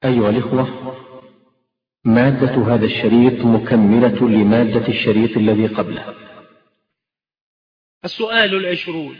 أيها الإخوة، مادة هذا الشريط مكملة لمادة الشريط الذي قبله. السؤال 20: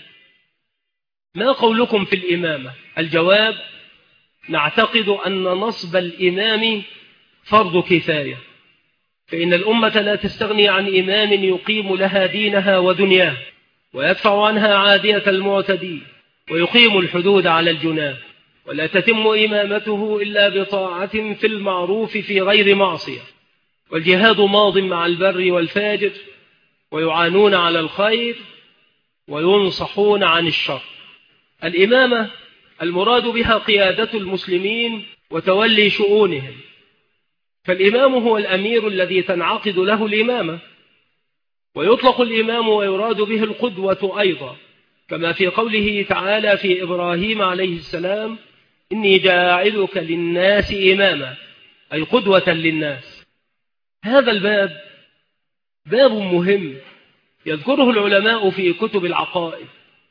ما قولكم في الإمامة؟ الجواب: نعتقد أن نصب الإمام فرض كفاية، فإن الأمة لا تستغني عن إمام يقيم لها دينها ودنياها، ويدفع عنها عادية المعتدين، ويقيم الحدود على الجناه، ولا تتم إمامته إلا بطاعة في المعروف في غير معصية، والجهاد ماض مع البر والفاجر، ويعانون على الخير وينصحون عن الشر. الإمامة المراد بها قيادة المسلمين وتولي شؤونهم، فالإمام هو الأمير الذي تنعقد له الإمامة، ويطلق الإمام ويراد به القدوة أيضا، كما في قوله تعالى في إبراهيم عليه السلام: إني جاعلك للناس إماما، أي قدوة للناس. هذا الباب باب مهم يذكره العلماء في كتب العقائد،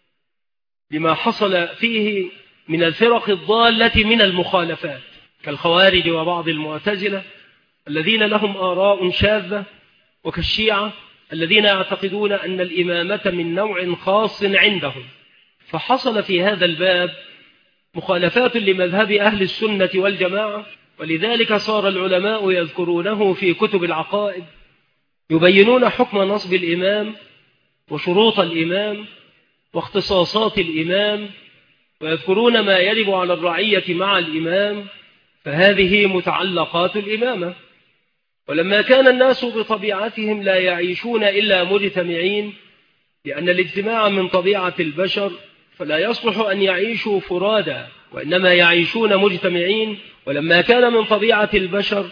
لما حصل فيه من الفرق الضالة من المخالفات، كالخوارج وبعض المعتزلة الذين لهم آراء شاذة، وكالشيعة الذين يعتقدون أن الإمامة من نوع خاص عندهم. فحصل في هذا الباب مخالفات لمذهب أهل السنة والجماعة، ولذلك صار العلماء يذكرونه في كتب العقائد، يبينون حكم نصب الإمام وشروط الإمام واختصاصات الإمام، ويذكرون ما يجب على الرعية مع الإمام، فهذه متعلقات الإمامة. ولما كان الناس بطبيعتهم لا يعيشون إلا مجتمعين، لأن الاجتماع من طبيعة البشر، فلا يصلح أن يعيشوا فرادا، وإنما يعيشون مجتمعين. ولما كان من طبيعة البشر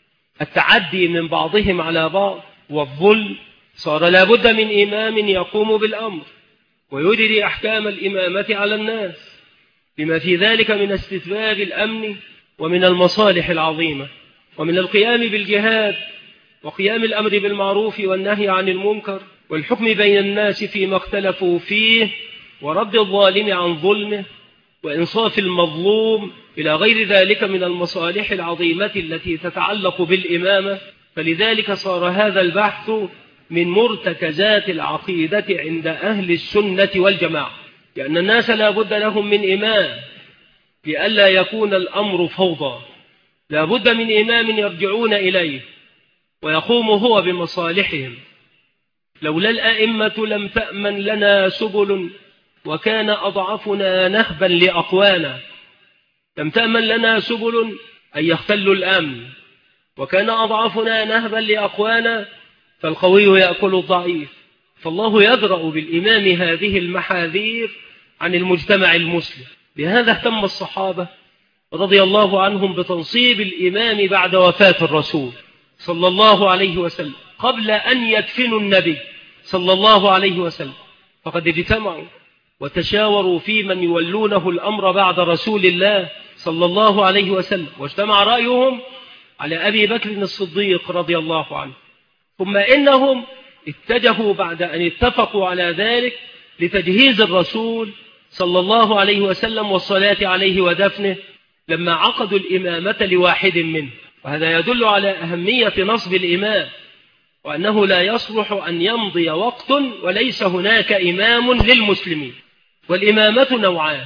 التعدي من بعضهم على بعض والظلم، صار لا بد من إمام يقوم بالأمر ويجري أحكام الإمامة على الناس، لما في ذلك من استتباب الأمن ومن المصالح العظيمة، ومن القيام بالجهاد وقيام الأمر بالمعروف والنهي عن المنكر، والحكم بين الناس فيما اختلفوا فيه، ورد الظالم عن ظلمه، وإنصاف المظلوم، إلى غير ذلك من المصالح العظيمة التي تتعلق بالإمامة. فلذلك صار هذا البحث من مرتكزات العقيدة عند أهل السنة والجماعة، لأن الناس لا بد لهم من إمام لئلا يكون الأمر فوضى، لا بد من إمام يرجعون إليه ويقوم هو بمصالحهم. لولا الأئمة لم تأمن لنا سبل، وكان أضعفنا نهبا لأقوانا. لم تأمن لنا سبل أن يختل الأمن، وكان أضعفنا نهبا لأقوانا، فالقوي يأكل الضعيف. فالله يدرأ بالإمام هذه المحاذير عن المجتمع المسلم. لهذا اهتم الصحابة رضي الله عنهم بتنصيب الإمام بعد وفاة الرسول صلى الله عليه وسلم، قبل أن يدفنوا النبي صلى الله عليه وسلم، فقد اجتمعوا وتشاوروا في من يولونه الأمر بعد رسول الله صلى الله عليه وسلم، واجتمع رأيهم على أبي بكر الصديق رضي الله عنه. ثم إنهم اتجهوا بعد أن اتفقوا على ذلك لتجهيز الرسول صلى الله عليه وسلم والصلاة عليه ودفنه، لما عقدوا الإمامة لواحد منه. وهذا يدل على أهمية نصب الإمام، وأنه لا يصلح أن يمضي وقت وليس هناك إمام للمسلمين. والإمامة نوعان: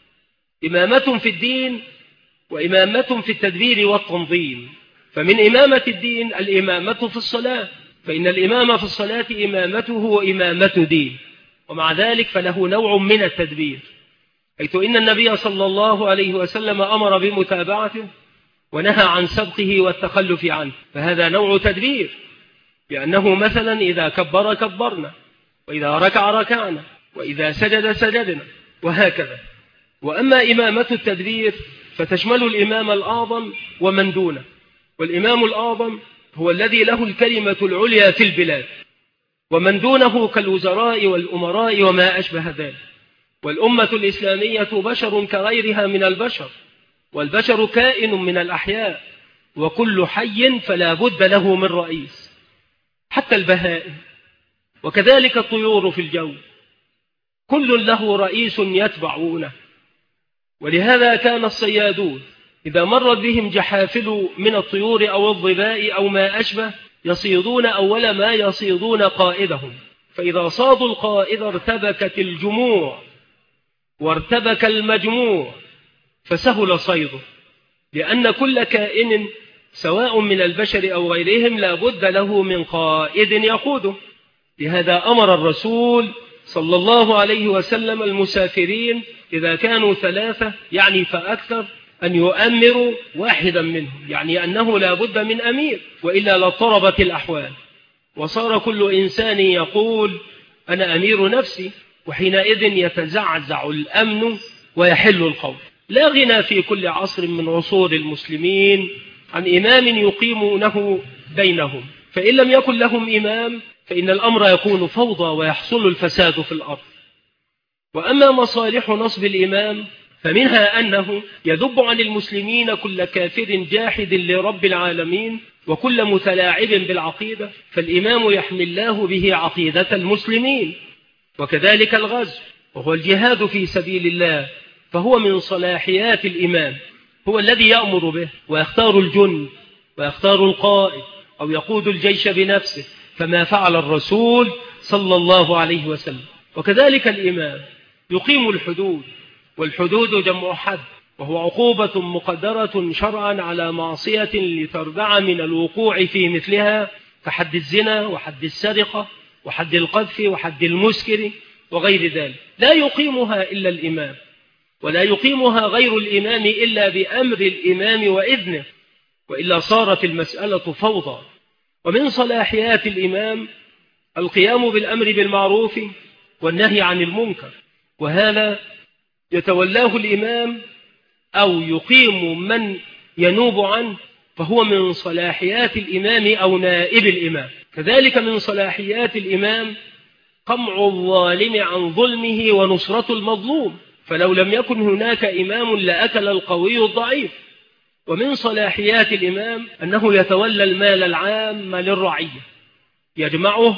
إمامة في الدين، وإمامة في التدبير والتنظيم. فمن إمامة الدين الإمامة في الصلاة، فإن الإمام في الصلاة إمامته إمامة دين، ومع ذلك فله نوع من التدبير، حيث إن النبي صلى الله عليه وسلم أمر بمتابعته ونهى عن سبقه والتخلف عنه، فهذا نوع تدبير، لأنه مثلا إذا كبر كبرنا، وإذا ركع ركعنا، وإذا سجد سجدنا، وهكذا. وأما إمامة التدبير فتشمل الإمام الأعظم ومن دونه، والإمام الأعظم هو الذي له الكلمة العليا في البلاد، ومن دونه كالوزراء والأمراء وما أشبه ذلك. والأمة الإسلامية بشر كغيرها من البشر، والبشر كائن من الأحياء، وكل حي فلا بد له من رئيس، حتى البهائم، وكذلك الطيور في الجو، كل له رئيس يتبعونه. ولهذا كان الصيادون إذا مرت بهم جحافل من الطيور أو الظباء أو ما أشبه يصيدون أول ما يصيدون قائدهم، فإذا صادوا القائد ارتبكت الجموع وارتبك المجموع فسهل صيده، لأن كل كائن سواء من البشر أو غيرهم لا بد له من قائد يقوده. لهذا أمر الرسول صلى الله عليه وسلم المسافرين إذا كانوا 3 يعني فأكثر أن يؤمروا واحدا منهم، يعني أنه لا بد من أمير، وإلا لاضطربت الأحوال وصار كل إنسان يقول أنا أمير نفسي، وحينئذ يتزعزع الأمن ويحل الخوف. لا غنى في كل عصر من عصور المسلمين عن إمام يقيمونه بينهم، فإن لم يكن لهم إمام فإن الأمر يكون فوضى ويحصل الفساد في الأرض. وأما مصالح نصب الإمام فمنها أنه يذب عن المسلمين كل كافر جاحد لرب العالمين وكل متلاعب بالعقيدة، فالإمام يحمي الله به عقيدة المسلمين. وكذلك الغزو وهو الجهاد في سبيل الله، فهو من صلاحيات الإمام، هو الذي يأمر به ويختار الجند ويختار القائد أو يقود الجيش بنفسه، فما فعل الرسول صلى الله عليه وسلم. وكذلك الإمام يقيم الحدود، والحدود جمع حد، وهو عقوبة مقدرة شرعا على معصية لتردع من الوقوع في مثلها، كحد الزنا وحد السرقة وحد القذف وحد المسكر وغير ذلك. لا يقيمها إلا الإمام، ولا يقيمها غير الإمام إلا بأمر الإمام وإذنه، وإلا صارت المسألة فوضى. ومن صلاحيات الإمام القيام بالأمر بالمعروف والنهي عن المنكر، وهذا يتولاه الإمام أو يقيم من ينوب عنه، فهو من صلاحيات الإمام أو نائب الإمام. كذلك من صلاحيات الإمام قمع الظالم عن ظلمه ونصرة المظلوم، فلو لم يكن هناك إمام لأكل القوي الضعيف. ومن صلاحيات الإمام أنه يتولى المال العام للرعية، يجمعه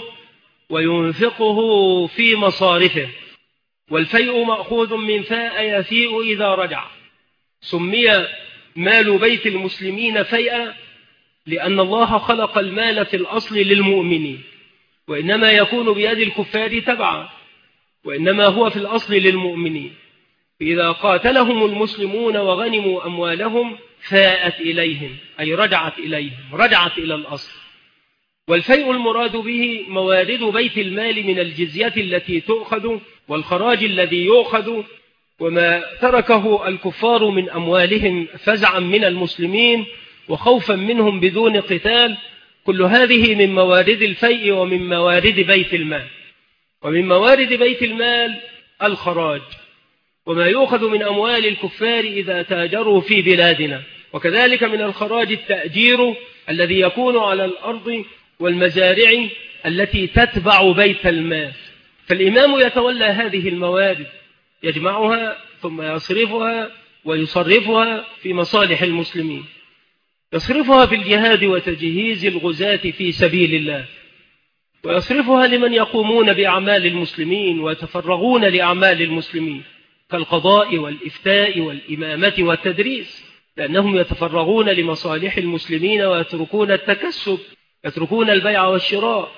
وينفقه في مصارفه، والفيء مأخوذ من فاء يفيء إذا رجع. سمي مال بيت المسلمين فيئا لأن الله خلق المال في الأصل للمؤمنين، وإنما يكون بيد الكفار تبعا، وإنما هو في الأصل للمؤمنين. فإذا قاتلهم المسلمون وغنموا أموالهم فاءت إليهم، أي رجعت إليهم، رجعت إلى الأصل. والفيء المراد به موارد بيت المال من الجزية التي تؤخذ والخراج الذي يؤخذ، وما تركه الكفار من أموالهم فزعا من المسلمين وخوفا منهم بدون قتال، كل هذه من موارد الفيء ومن موارد بيت المال. ومن موارد بيت المال الخراج، وما يؤخذ من أموال الكفار إذا تاجروا في بلادنا. وكذلك من الخراج التأجير الذي يكون على الأرض والمزارع التي تتبع بيت المال، فالإمام يتولى هذه الموارد، يجمعها ثم يصرفها ويصرفها في مصالح المسلمين، يصرفها في الجهاد وتجهيز الغزاة في سبيل الله، ويصرفها لمن يقومون بأعمال المسلمين ويتفرغون لأعمال المسلمين كالقضاء والإفتاء والإمامة والتدريس، لأنهم يتفرغون لمصالح المسلمين ويتركون التكسب، يتركون البيع والشراء،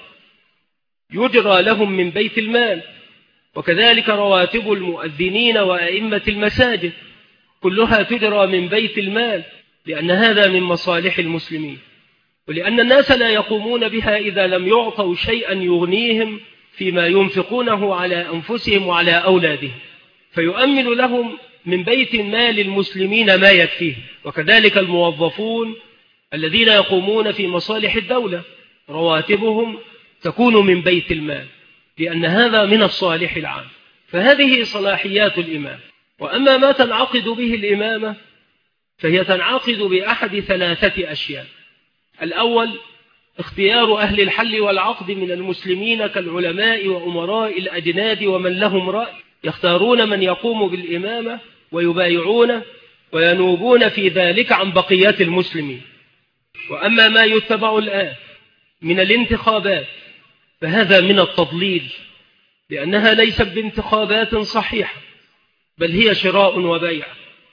يجرى لهم من بيت المال. وكذلك رواتب المؤذنين وأئمة المساجد كلها تجرى من بيت المال، لأن هذا من مصالح المسلمين، ولأن الناس لا يقومون بها إذا لم يعطوا شيئا يغنيهم فيما ينفقونه على أنفسهم وعلى أولادهم، فيؤمن لهم من بيت مال المسلمين ما يكفيه. وكذلك الموظفون الذين يقومون في مصالح الدولة رواتبهم تكون من بيت المال، لأن هذا من الصالح العام. فهذه صلاحيات الإمام. وأما ما تنعقد به الإمامة فهي تنعقد بأحد 3 أشياء. الأول اختيار أهل الحل والعقد من المسلمين كالعلماء وأمراء الأجناد ومن لهم رأي، يختارون من يقوم بالإمامة ويبايعون وينوبون في ذلك عن بقية المسلمين. وأما ما يتبع الآن من الانتخابات فهذا من التضليل، لأنها ليست بانتخابات صحيحة، بل هي شراء وبيع،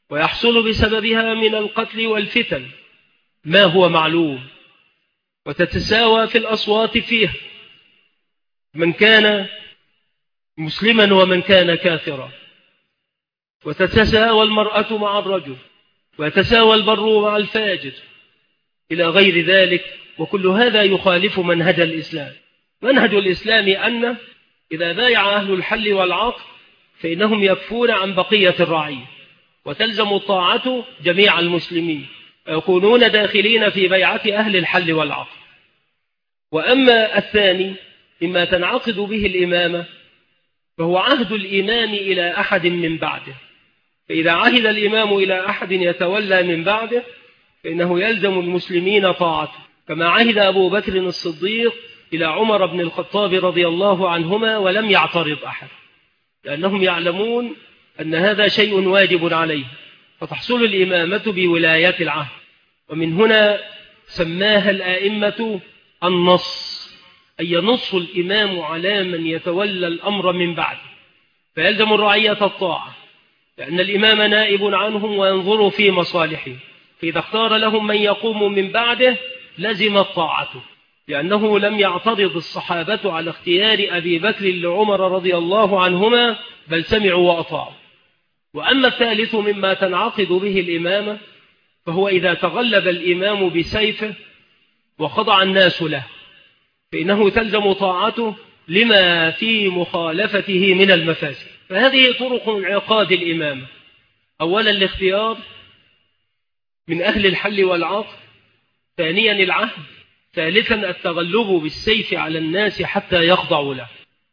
ويحصل بسببها من القتل والفتن ما هو معلوم، وتتساوى في الأصوات فيها من كان مسلما ومن كان كافرا، وتتساوى المرأة مع الرجل، ويتساوى البر مع الفاجر إلى غير ذلك. وكل هذا يخالف منهج الإسلام. منهج الإسلام أن إذا بايع أهل الحل والعقد فإنهم يكفون عن بقية الرعية، وتلزم الطاعة جميع المسلمين، ويكونون داخلين في بيعة أهل الحل والعقد. وأما الثاني مما تنعقد به الإمامة فهو عهد الإمام إلى أحد من بعده. فإذا عهد الإمام إلى أحد يتولى من بعده فإنه يلزم المسلمين طاعته، كما عهد أبو بكر الصديق إلى عمر بن الخطاب رضي الله عنهما ولم يعترض أحد، لأنهم يعلمون أن هذا شيء واجب عليه، فتحصل الإمامة بولاية العهد. ومن هنا سماها الآئمة النص، أي ينص الإمام على من يتولى الأمر من بعده، فيلزم الرعية الطاعة، لأن الإمام نائب عنهم وينظر في مصالحهم، فإذا اختار لهم من يقوم من بعده لزم الطاعة، لأنه لم يعترض الصحابة على اختيار أبي بكر لعمر رضي الله عنهما، بل سمعوا وأطاعوا. وأما الثالث مما تنعقد به الإمامة فهو إذا تغلب الإمام بسيفه وخضع الناس له، فإنه تلزم طاعته لما في مخالفته من المفاسد. فهذه طرق انعقاد الإمامة: أولا الاختيار من أهل الحل والعقد، ثانيا العهد، ثالثا التغلب بالسيف على الناس حتى يخضعوا له.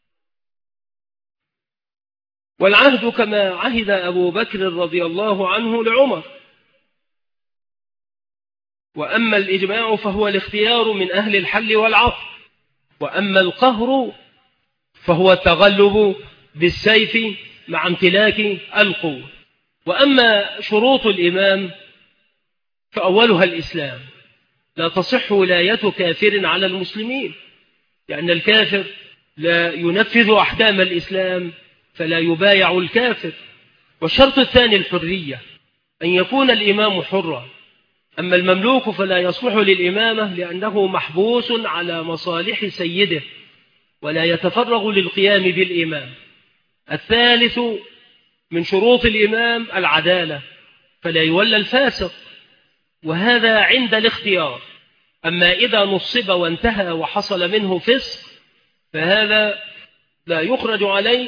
والعهد كما عهد أبو بكر رضي الله عنه لعمر. وأما الإجماع فهو الاختيار من أهل الحل والعقد. وأما القهر فهو التغلب بالسيف مع امتلاك القوة. وأما شروط الإمام فأولها الإسلام، لا تصح ولاية كافر على المسلمين، لأن الكافر لا ينفذ أحكام الإسلام فلا يبايع الكافر. والشرط الثاني الحرية، أن يكون الإمام حرا. أما المملوك فلا يصلح للإمامة لأنه محبوس على مصالح سيده ولا يتفرغ للقيام بالإمام. الثالث من شروط الإمام العدالة، فلا يولى الفاسق، وهذا عند الاختيار. أما إذا نصب وانتهى وحصل منه فسق فهذا لا يخرج عليه،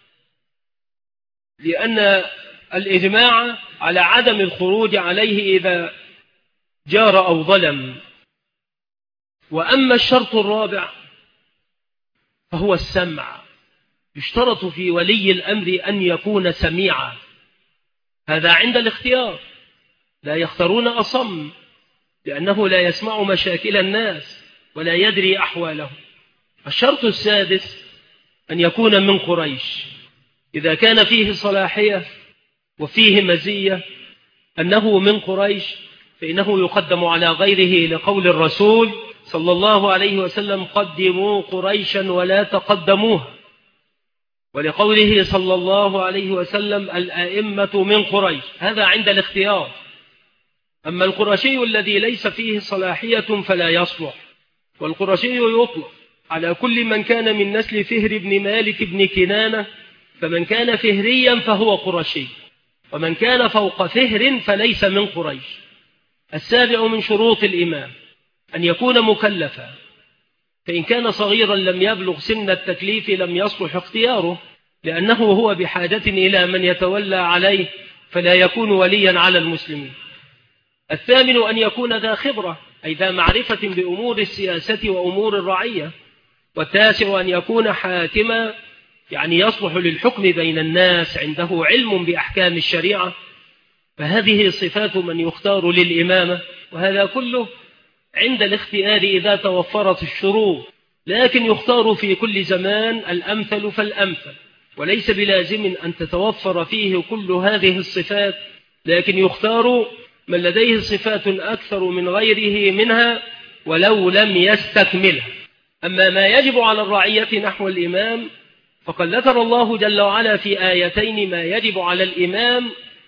لأن الإجماع على عدم الخروج عليه إذا جار أو ظلم. وأما الشرط الرابع فهو السمع، يشترط في ولي الأمر أن يكون سميعا، هذا عند الاختيار، لا يختارون أصم لأنه لا يسمع مشاكل الناس ولا يدري أحوالهم. الشرط السادس أن يكون من قريش، إذا كان فيه صلاحية وفيه مزية أنه من قريش فإنه يقدم على غيره، لقول الرسول صلى الله عليه وسلم: قدموا قريشا ولا تقدموها، ولقوله صلى الله عليه وسلم: الأئمة من قريش، هذا عند الاختيار. أما القرشي الذي ليس فيه صلاحية فلا يصلح، والقرشي يطلق على كل من كان من نسل فهر بن مالك بن كنانة، فمن كان فهريا فهو قرشي، ومن كان فوق فهر فليس من قريش. السابع من شروط الإمام أن يكون مكلفا، فإن كان صغيرا لم يبلغ سن التكليف لم يصلح اختياره، لأنه هو بحاجة إلى من يتولى عليه فلا يكون وليا على المسلمين. الثامن أن يكون ذا خبرة، أي ذا معرفة بأمور السياسة وأمور الرعية. والتاسع أن يكون حاكما، يعني يصلح للحكم بين الناس، عنده علم بأحكام الشريعة. فهذه صفات من يختار للإمامة، وهذا كله عند الاختيار إذا توفرت الشروط، لكن يختار في كل زمان الأمثل فالأمثل، وليس بلازم أن تتوفر فيه كل هذه الصفات، لكن يختار من لديه صفات أكثر من غيره منها ولو لم يستكملها. أما ما يجب على الرعية نحو الإمام فقد ذكر الله جل وعلا في آيتين ما يجب على الإمام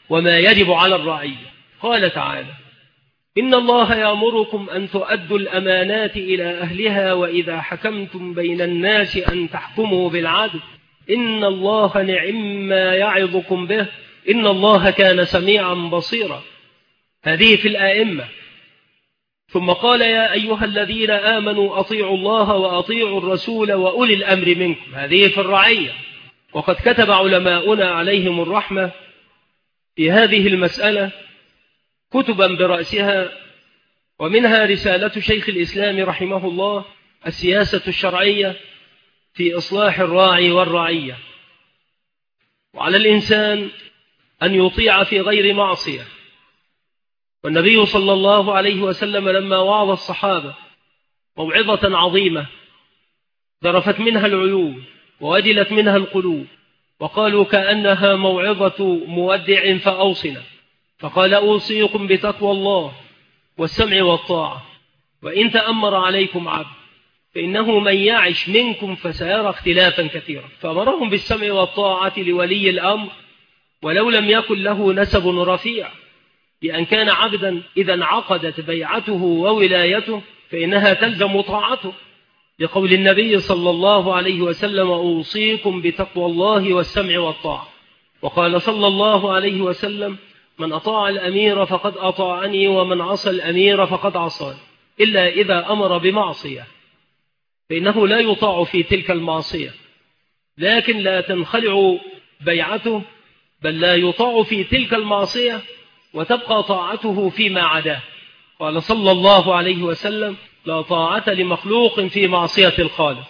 وما يجب على الرعية. قال تعالى: إن الله يأمركم أن تؤدوا الأمانات إلى أهلها وإذا حكمتم بين الناس أن تحكموا بالعدل إن الله نعم ما يعظكم به إن الله كان سميعا بصيرا. هذه في الآئمة. ثم قال: يا أيها الذين آمنوا أطيعوا الله وأطيعوا الرسول وأولي الأمر منكم. هذه في الرعية. وقد كتب علماؤنا عليهم الرحمة في هذه المسألة كتبا برأسها، ومنها رسالة شيخ الإسلام رحمه الله السياسة الشرعية في إصلاح الراعي والرعية. وعلى الإنسان أن يطيع في غير معصية. والنبي صلى الله عليه وسلم لما وعظ الصحابة موعظة عظيمة ذرفت منها العيون ووجلت منها القلوب، وقالوا كأنها موعظة مودع فأوصنا، فقال: أوصيكم بتقوى الله والسمع والطاعة، وإن تأمر عليكم عبد فإنه من يعش منكم فسيرى اختلافا كثيرا. فأمرهم بالسمع والطاعة لولي الأمر ولو لم يكن له نسب رفيع، بأن كان عبدا إذا انعقدت بيعته وولايته فإنها تلزم طاعته، لقول النبي صلى الله عليه وسلم: أوصيكم بتقوى الله والسمع والطاعة. وقال صلى الله عليه وسلم: من أطاع الأمير فقد أطاعني ومن عصى الأمير فقد عصاني، إلا إذا أمر بمعصية فإنه لا يطاع في تلك المعصية، لكن لا تنخلع بيعته، بل لا يطاع في تلك المعصية وتبقى طاعته فيما عداه. قال صلى الله عليه وسلم: لا طاعة لمخلوق في معصية الخالق.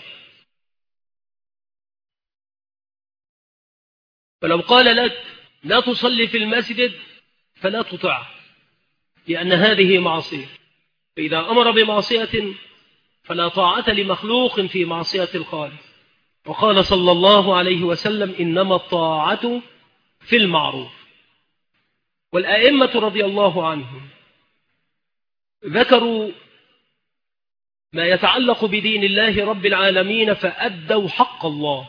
فلو قال لك لا تصلي في المسجد فلا تطع، لأن هذه معصية. فإذا أمر بمعصية فلا طاعة لمخلوق في معصية الخالق. وقال صلى الله عليه وسلم: إنما الطاعة في المعروف. والآئمة رضي الله عنهم ذكروا ما يتعلق بدين الله رب العالمين فأدوا حق الله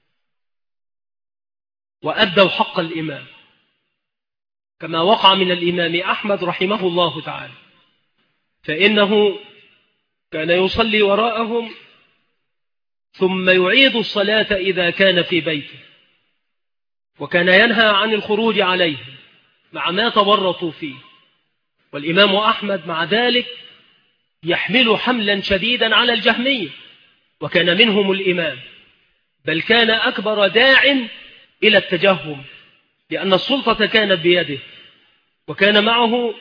وأدوا حق الإمام، كما وقع من الإمام أحمد رحمه الله تعالى، فإنه كان يصلي وراءهم ثم يعيد الصلاة إذا كان في بيته، وكان ينهى عن الخروج عليهم مع ما تورطوا فيه. والإمام أحمد مع ذلك يحمل حملا شديدا على الجهمية، وكان منهم الإمام، بل كان أكبر داع إلى التجهم، لأن السلطة كانت بيده، وكان معه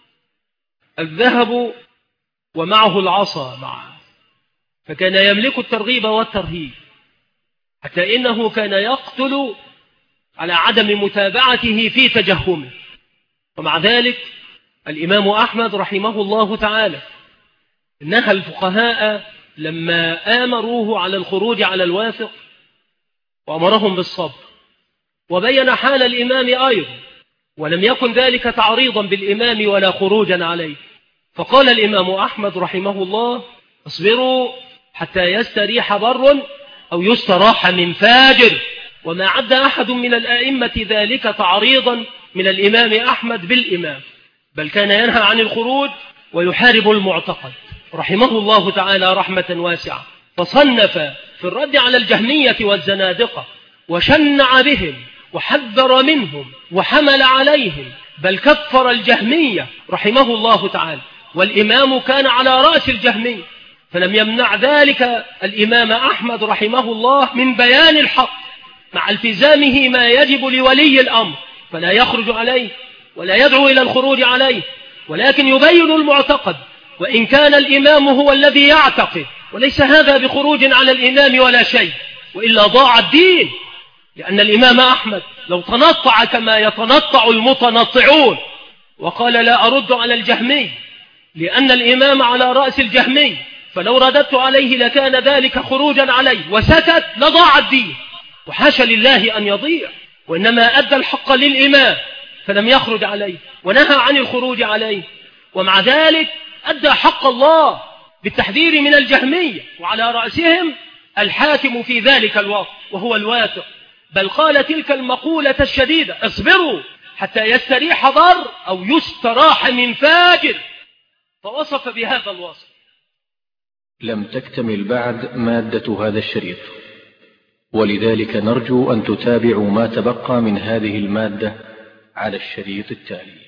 الذهب ومعه العصا معه، فكان يملك الترغيب والترهيب، حتى إنه كان يقتل على عدم متابعته في تجهمه. ومع ذلك الإمام أحمد رحمه الله تعالى نهى الفقهاء لما آمروه على الخروج على الواثق وأمرهم بالصبر، وبين حال الإمام أيضا، ولم يكن ذلك تعريضا بالإمام ولا خروجا عليه. فقال الإمام أحمد رحمه الله: اصبروا حتى يستريح بر أو يستراح من فاجر. وما عد أحد من الآئمة ذلك تعريضا من الإمام أحمد بالإمام، بل كان ينهى عن الخروج ويحارب المعتقد رحمه الله تعالى رحمة واسعة. فصنف في الرد على الجهمية والزنادقة، وشنع بهم وحذر منهم وحمل عليهم، بل كفر الجهمية رحمه الله تعالى، والإمام كان على رأس الجهمية، فلم يمنع ذلك الإمام أحمد رحمه الله من بيان الحق مع التزامه ما يجب لولي الأمر، فلا يخرج عليه ولا يدعو إلى الخروج عليه، ولكن يبين المعتقد، وإن كان الإمام هو الذي يعتقد، وليس هذا بخروج على الإمام ولا شيء، وإلا ضاع الدين. لأن الإمام أحمد لو تنطع كما يتنطع المتنطعون وقال لا أرد على الجهمي لأن الإمام على رأس الجهمي، فلو رددت عليه لكان ذلك خروجا عليه، وسكت لضاع الدين، وحاشا لله أن يضيع، وإنما أدى الحق للإمام فلم يخرج عليه ونهى عن الخروج عليه، ومع ذلك أدى حق الله بالتحذير من الجهمية، وعلى رأسهم الحاكم في ذلك الوقت وهو الواثق، بل قال تلك المقولة الشديدة: اصبروا حتى يستريح بر أو يستراح من فاجر، فوصف بهذا الوصف. لم تكتمل بعد مادة هذا الشريط، ولذلك نرجو أن تتابعوا ما تبقى من هذه المادة على الشريط التالي.